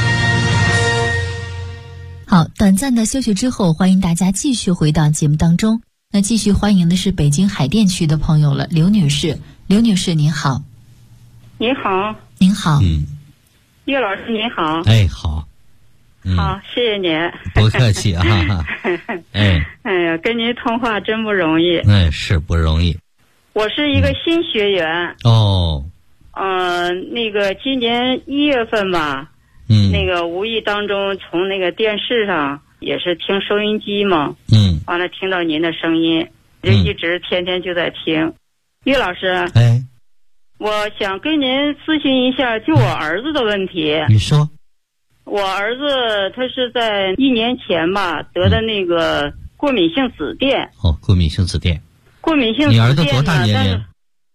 好，短暂的休息之后，欢迎大家继续回到节目当中。那继续欢迎的是北京海淀区的朋友了，刘女士。刘女士您好。 您好。 您好。 岳老师您好。 哎，好。 好，谢谢您。 不客气啊。哎呀，跟您通话真不容易。 是不容易。 我是一个新学员。 哦。 那个今年1月份吧。那个无意当中从那个电视上也是听收音机嘛。完了听到您的声音，就一直天天就在听。岳老师。 哎。 我想跟您咨询一下，就我儿子的问题。 你说。 我儿子他是在1年前吧得的那个过敏性紫癜。 过敏性紫癜。 过敏性紫癜。 你儿子多大年龄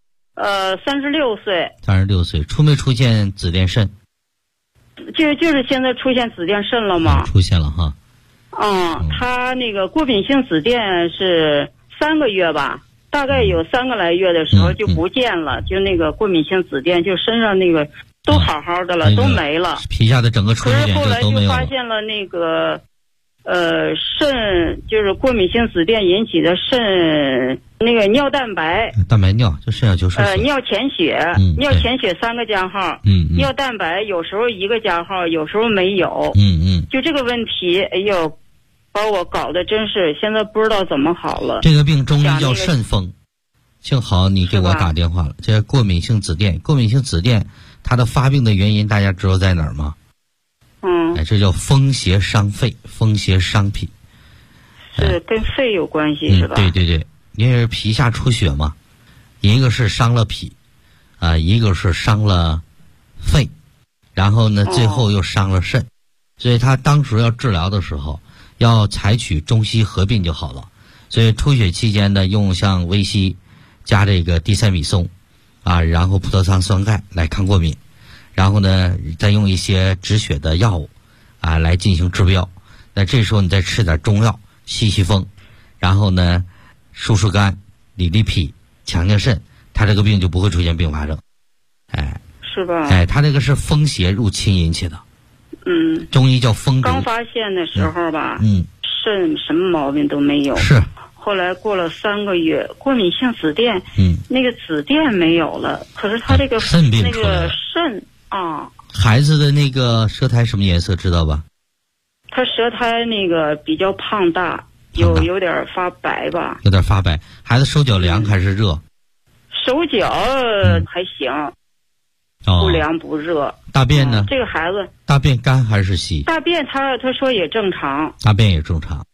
？36岁。 36岁，出没出现紫癜肾？ 就是现在出现紫癜肾了吗？ 出现了哈。 他那个过敏性紫癜是3个月吧，大概有3个来月的时候就不见了，就那个过敏性紫癜，就身上那个都好好的了，都没了， 皮下的整个出血点就都没有了。可是后来就发现了那个肾，就是过敏性紫癜引起的肾那个尿蛋白尿，就肾小球受损。 尿潜血，尿潜血3个加号，尿蛋白有时候1个加号，有时候没有。就这个问题，哎呦，把我搞得真是现在不知道怎么好了。 这个病中医叫肾风，幸好你给我打电话了。这过敏性紫癜，过敏性紫癜它的发病的原因大家知道在哪儿吗？这叫风邪伤肺，风邪伤脾。 是跟肺有关系是吧？ 对对对，因为皮下出血嘛，一个是伤了脾，一个是伤了肺，然后呢最后又伤了肾，所以他当时要治疗的时候要采取中西合并就好了。所以出血期间呢，用像维 C 加这个地塞米松然后葡萄糖酸钙来抗过敏，然后呢再用一些止血的药物来进行治标。那这时候你再吃点中药吸吸风，然后呢疏疏肝理理脾强强肾，他这个病就不会出现并发症。 是吧？ 他这个是风邪入侵引起的。中医叫风毒。 刚发现的时候吧，肾什么毛病都没有。 是。 后来过了3个月，过敏性紫癜，那个紫癜没有了，可是他这个肾病出来了。 那个肾孩子的那个舌苔什么颜色知道吧？ 他舌苔那个比较胖大，有点发白吧。 有点发白。孩子手脚凉还是热？ 手脚还行，不凉不热。 大便呢？ 这个孩子大便干还是稀？ 大便他说也正常。 大便也正常。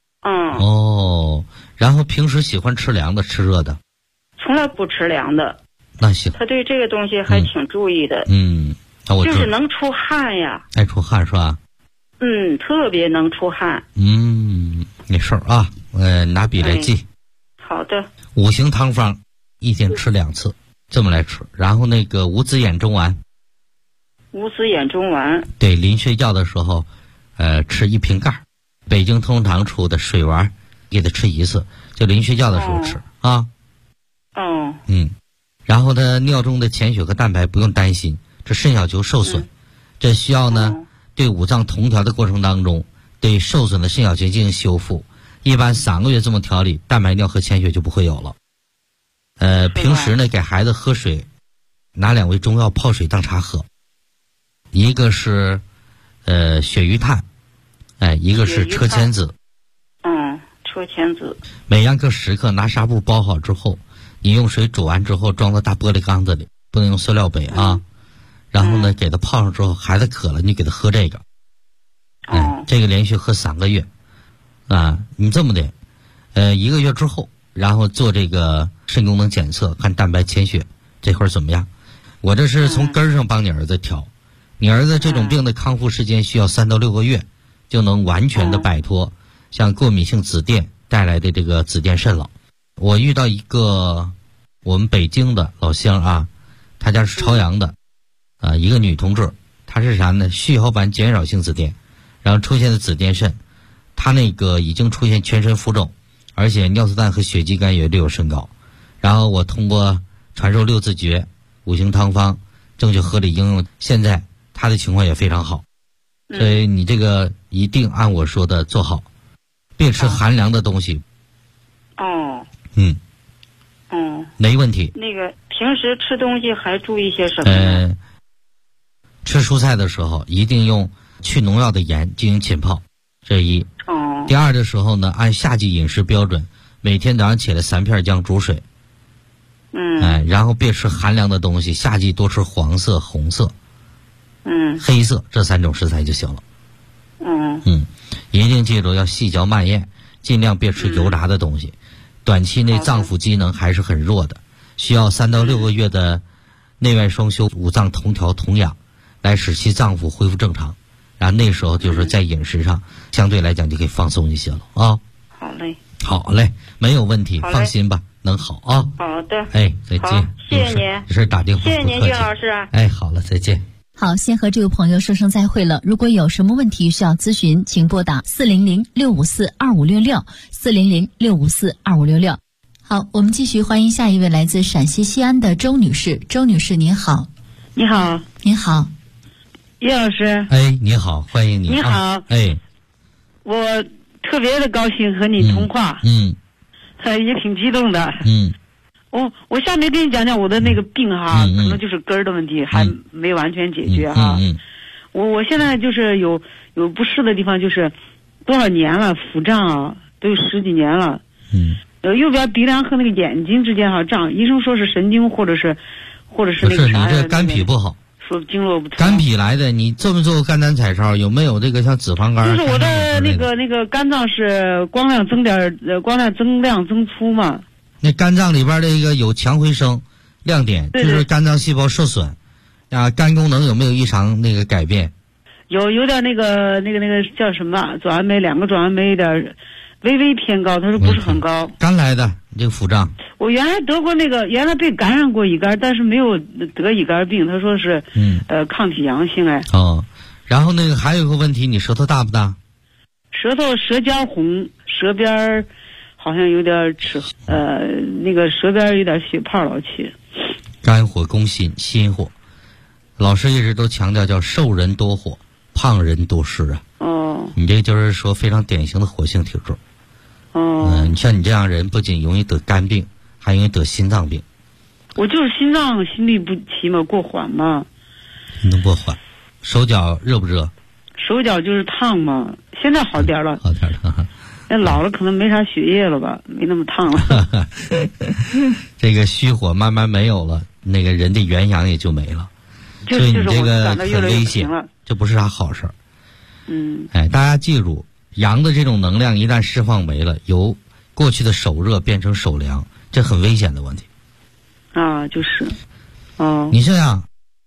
然后平时喜欢吃凉的吃热的？ 从来不吃凉的。 那行。 他对这个东西还挺注意的。就是能出汗呀。 爱出汗是吧？ 特别能出汗。 没事啊，拿笔来记。 好的。 5行汤方，1天吃2次，这么来吃。然后那个无子眼中丸。 无子眼中丸。 对，临睡觉的时候，吃1瓶盖。北京通常出的水丸也得吃1次，就临睡觉的时候吃然后呢，尿中的潜血和蛋白不用担心，这肾小球受损，这需要呢对五脏同调的过程当中，对受损的肾小球进行修复。一般3个月这么调理，蛋白尿和潜血就不会有了。平时呢给孩子喝水，拿2味中药泡水当茶喝，一个是鳕鱼炭。一个是车前子。 车前子。 每样各10克，拿纱布包好之后，你用水煮完之后装到大玻璃缸子里，不能用塑料杯然后呢给它泡上之后，孩子渴了你给他喝这个。这个连续喝3个月。你这么的1个月之后，然后做这个肾功能检测，看蛋白潜血这块怎么样。我这是从根上帮你儿子调。你儿子这种病的康复时间需要3到6个月，就能完全的摆脱像过敏性紫癜带来的这个紫癜肾了。我遇到一个我们北京的老乡他家是朝阳的一个女同志，她是啥呢？序号版减扰性紫癜，然后出现的紫癜肾，她那个已经出现全身浮肿，而且尿素氮和血肌酐也略有升高。然后我通过传授6字诀、5行汤方正确合理应用，现在她的情况也非常好。所以你这个一定按我说的做好，别吃寒凉的东西。没问题。 那个平时吃东西还注意些什么呢？ 吃蔬菜的时候，一定用去农药的盐进行浸泡，这是一。第二的时候呢，按夏季饮食标准，每天早上起来3片姜煮水。然后别吃寒凉的东西，夏季多吃黄色、红色、黑色这3种食材就行了。一定记住要细嚼慢咽，尽量别吃油炸的东西。短期内脏腑机能还是很弱的，需要3到6个月的内外双修、五脏同调同养，来使其脏腑恢复正常。然后那时候就是在饮食上相对来讲就可以放松一些了啊。好嘞，没有问题，放心吧，能好啊。 好的。 哎，再见。 谢谢您。 没事打电话。 谢谢您，金老师。 哎，好了，再见。 好，先和这位朋友说声再会了。如果有什么问题需要咨询，请拨打400-654-2566，400-654-2566。好，我们继续欢迎下一位来自陕西西安的周女士。周女士您好。 你好。 您好。 叶老师。 哎，你好，欢迎你。 你好。 哎， 我特别的高兴和你通话。也挺激动的。我下面跟你讲讲我的那个病哈，可能就是根儿的问题，还没完全解决哈。我现在就是有不适的地方，就是多少年了，腹胀啊，都有10几年了。右边鼻梁和那个眼睛之间哈胀，医生说是神经或者是那个啥。 不是你这肝脾不好。 说经络不通。 肝脾来的，你做没做过肝胆彩超？有没有这个像脂肪肝？ 就是我的那个肝脏是光亮增量增粗嘛。 那肝脏里边这个有强回声亮点，就是肝脏细胞受损啊，肝功能有没有异常那个改变？ 有点那个叫什么转氨酶，2个转氨酶有点微微偏高，他说不是很高。 肝来的这个腹胀。我原来得过原来被感染过乙肝，但是没有得乙肝病，他说是抗体阳性哎。 然后那个还有一个问题，你舌头大不大？ 舌尖红，舌边好像有点那个舌边有点血泡老起。 肝火攻心，心火。老师一直都强调叫瘦人多火，胖人多湿啊。你这就是说非常典型的火性体质。你像你这样人，不仅容易得肝病，还容易得心脏病。 我就是心脏心律不齐嘛，过缓嘛。 能过缓。手脚热不热？ 手脚就是烫嘛，现在好点了。 好点了。 那老了可能没啥血液了吧，没那么烫了。 这个虚火慢慢没有了，那个人的元阳也就没了。所以你这个很危险，这不是啥好事儿。大家记住，阳的这种能量一旦释放没了，由过去的手热变成手凉，这很危险的问题。 就是。 你想想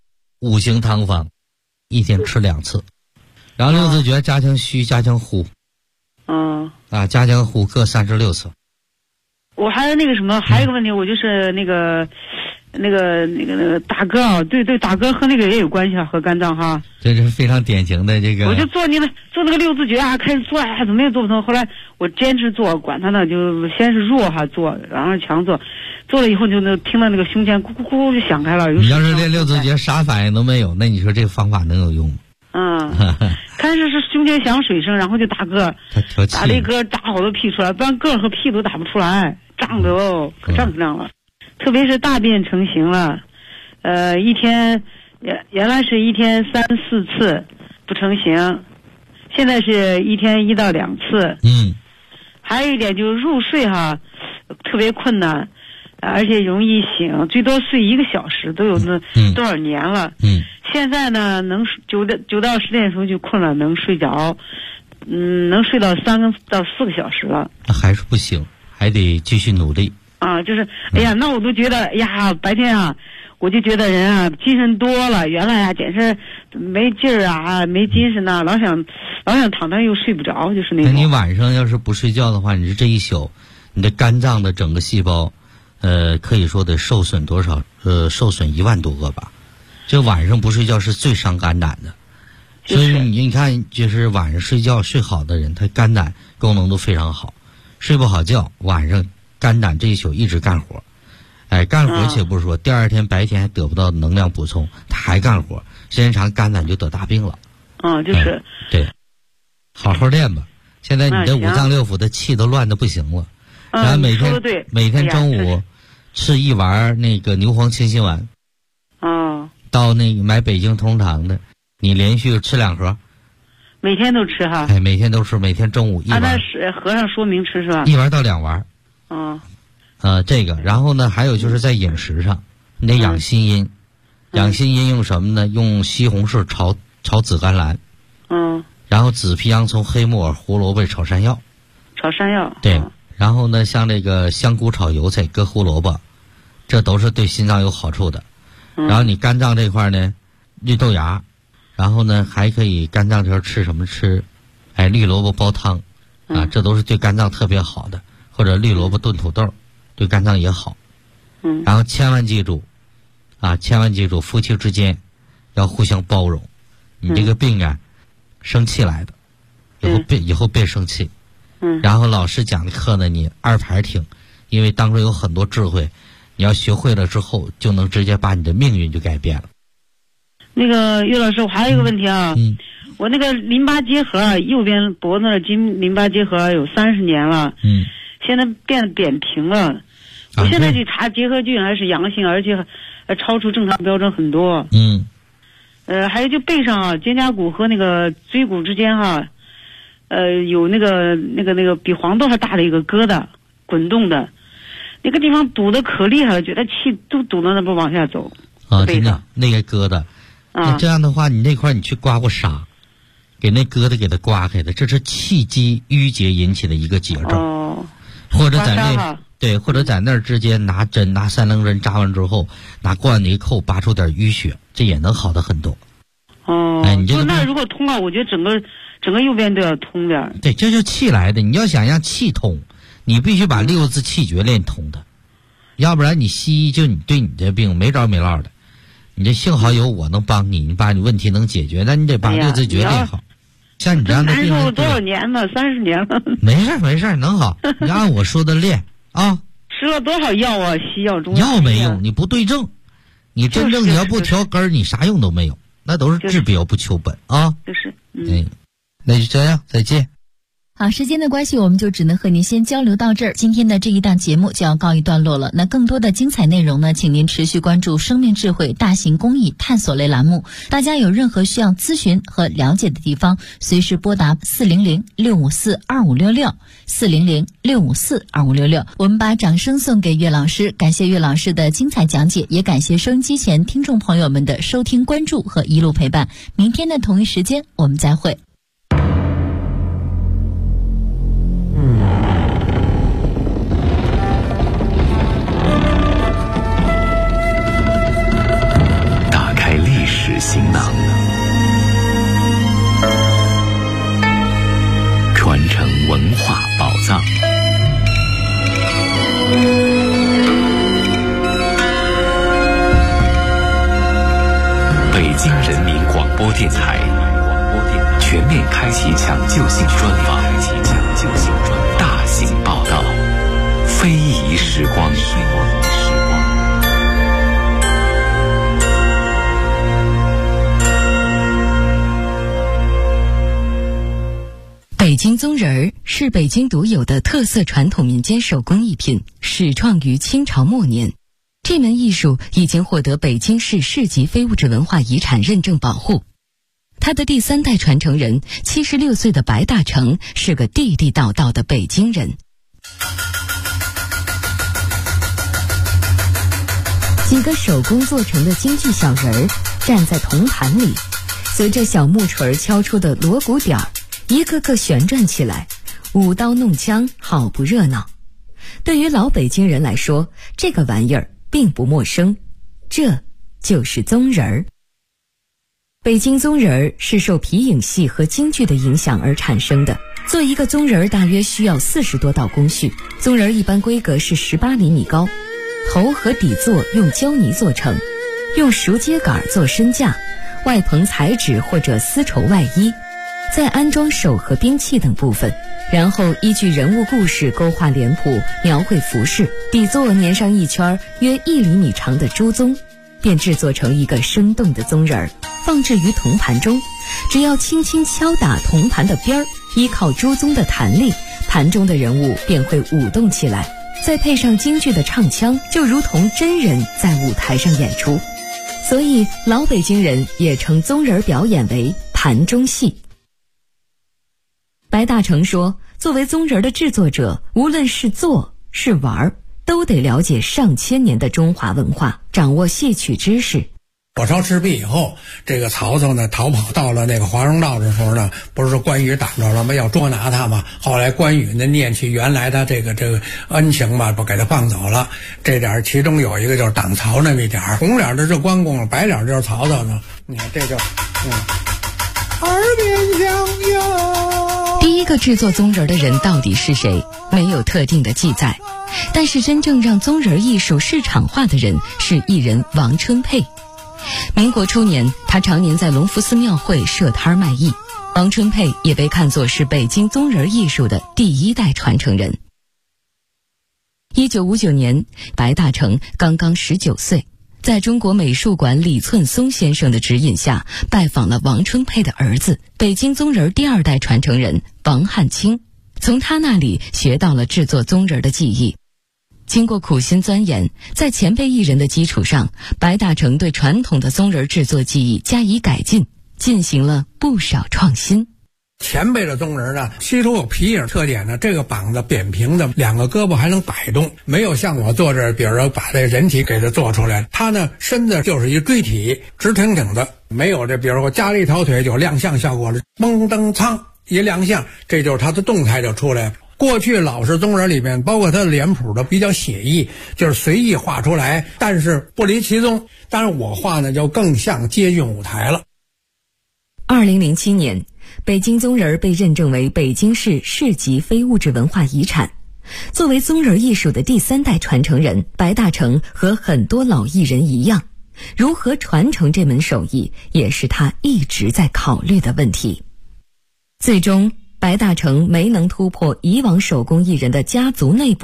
，5行汤方，一天吃2次，然后6字诀加强虚，加强呼。加强呼各36次。 我还有那个什么，还有一个问题，我就是那个打嗝啊，对，打嗝和那个也有关系啊，和肝脏哈。 这是非常典型的这个。我就做那个6字诀啊，开始做怎么也做不通，后来我坚持做，管他呢，就先是弱哈做，然后强做，做了以后就听到那个胸前咕咕咕就响开了。 你要是练6字诀啥反应都没有，那你说这个方法能有用吗？ 开始是胸前响水声，然后就打嗝，打了一嗝，打好多屁出来，不然嗝和屁都打不出来，胀的可胀了。特别是大便成型了，一天原来是一天3、4次不成形，现在是一天1到2次。还有一点就是入睡哈，特别困难，而且容易醒，最多睡1个小时，都有那多少年了。现在呢，能9到10点钟就困了，能睡着，能睡到3到4个小时了。 那还是不行，还得继续努力。 就是哎呀，那我都觉得白天啊，我就觉得人啊精神多了，原来啊简直没劲儿啊，没精神呐，老想躺那又睡不着，就是那种。 那你晚上要是不睡觉的话，你这一宿，你的肝脏的整个细胞，可以说得受损多少？受损1万多个吧。这晚上不睡觉是最伤肝胆的，所以你看，就是晚上睡觉睡好的人，他肝胆功能都非常好。睡不好觉，晚上肝胆这一宿一直干活，干活且不说，第二天白天还得不到能量补充，他还干活，时间长肝胆就得大病了。 就是对，好好练吧。现在你的5脏6腑的气都乱得不行了，然后每天中午吃1丸那个牛黄清心丸。到那个买北京通堂的， 你连续吃2盒。 每天都吃哈？ 哎，每天都吃，每天中午1丸。 按那盒上说明吃是吧？ 1丸到2丸。这个，然后呢，还有就是在饮食上，你得养心阴。养心阴用什么呢？用西红柿炒紫甘蓝。然后紫皮洋葱、黑木耳、胡萝卜炒山药。 炒山药。 对。然后呢，像这个香菇炒油菜、搁胡萝卜，这都是对心脏有好处的。然后你肝脏这块呢，绿豆芽。然后呢，还可以肝脏这吃什么吃？哎，绿萝卜煲汤，这都是对肝脏特别好的。或者绿萝卜炖土豆，对肝脏也好。然后千万记住，夫妻之间要互相包容。你这个病啊，生气来的，以后别生气。然后老师讲的课呢，你2排听，因为当中有很多智慧，你要学会了之后，就能直接把你的命运就改变了。 那个岳老师，我还有一个问题啊，我那个淋巴结核，右边脖子那筋淋巴结核有30年了，现在变得扁平了。我现在去查结核菌还是阳性，而且超出正常标准很多。还有就背上啊，肩胛骨和那个椎骨之间哈，有那个比黄豆还大的一个疙瘩，滚动的，那个地方堵得可厉害了，觉得气都堵到那不往下走。 真的那个疙瘩。那这样的话，你那块你去刮过痧，给那疙瘩给它刮开的，这是气机淤结引起的一个结症。或者在那儿之间拿3棱针扎完之后，拿罐子一扣，拔出点淤血，这也能好的很多。你这个那如果通了，我觉得整个右边都要通点。 对，这就气来的。你要想让气通，你必须把6字气诀练通的，要不然你西医就你对你这病没着没落的。你这幸好有我能帮你，你把你问题能解决，那你得把6字诀练好。像你这样的病人多少年了？30年了。 没事，能好。你按我说的练啊。 吃了多少药啊？西药、中药。 药没用，你不对症，你真正你要不调根儿，你啥用都没有，那都是治标不求本啊。那就这样，再见。 好，时间的关系，我们就只能和您先交流到这儿。今天的这一档节目就要告一段落了。那更多的精彩内容呢，请您持续关注生命智慧大型公益探索类栏目。大家有任何需要咨询和了解的地方，随时拨打400-654-2566 400-654-2566。我们把掌声送给岳老师，感谢岳老师的精彩讲解，也感谢收音机前听众朋友们的收听关注和一路陪伴。明天的同一时间我们再会。 行囊，传承文化宝藏。北京人民广播电台全面开启抢救性专访，大型报道，非遗时光。 北京宗人儿是北京独有的特色传统民间手工艺品，始创于清朝末年。这门艺术已经获得北京市市级非物质文化遗产认证保护。他的第3代传承人76岁的白大成是个地地道道的北京人。几个手工做成的京剧小人儿站在铜盘里，随着小木锤敲出的锣鼓点儿，一个个旋转起来，舞刀弄枪，好不热闹。对于老北京人来说，这个玩意儿并不陌生，这就是宗人儿。北京宗人儿是受皮影戏和京剧的影响而产生的。做一个宗人儿大约需要40多道工序，宗人儿一般规格是18厘米高，头和底座用胶泥做成，用熟秸秆做身架，外棚彩纸或者丝绸外衣，再安装手和兵器等部分，然后依据人物故事勾画脸谱，描绘服饰，底座粘上一圈约1厘米长的猪鬃，便制作成一个生动的宗人儿，放置于铜盘中。只要轻轻敲打铜盘的边儿，依靠猪鬃的弹力，盘中的人物便会舞动起来，再配上京剧的唱腔，就如同真人在舞台上演出。 所以老北京人也称宗人表演为盘中戏。白大成说，作为宗人的制作者，无论是做是玩，都得了解上千年的中华文化，掌握戏曲知识。 火烧赤壁以后，这个曹操呢逃跑到了那个华容道的时候呢，不是说关羽挡着了吗？要捉拿他嘛。后来关羽呢念起原来他这个恩情嘛，不给他放走了。这点其中有一个就是挡曹那么一点，红脸的是关公，白脸就是曹操呢。你看这就耳边响哟。 第一个制作宗人的人到底是谁？没有特定的记载。但是真正让宗人艺术市场化的人是艺人王春佩。民国初年，他常年在隆福寺庙会设摊卖艺。王春佩也被看作是北京宗人艺术的第一代传承人。1959年，白大成刚刚19岁，在中国美术馆李寸松先生的指引下，拜访了王春佩的儿子，北京宗人第二代传承人王汉卿，从他那里学到了制作宗人的技艺。经过苦心钻研，在前辈艺人的基础上，白大成对传统的宗人制作技艺加以改进，进行了不少创新。 前辈的宗人呢，吸收有皮影特点呢，这个膀子扁平的，两个胳膊还能摆动，没有像我坐这儿，比如说把这人体给它做出来。他呢，身子就是一锥体，直挺挺的，没有这，比如说加了一条腿就亮相效果了，嘣噔噌一亮相，这就是他的动态就出来了。过去老式宗人里面，包括他的脸谱的比较写意，就是随意画出来，但是不离其宗。当然我画呢就更像接近舞台了。 2007年，北京宗人被认证为北京市市级非物质文化遗产。作为宗人艺术的第三代传承人，白大成和很多老艺人一样，如何传承这门手艺，也是他一直在考虑的问题。最终，白大成没能突破以往手工艺人的家族内部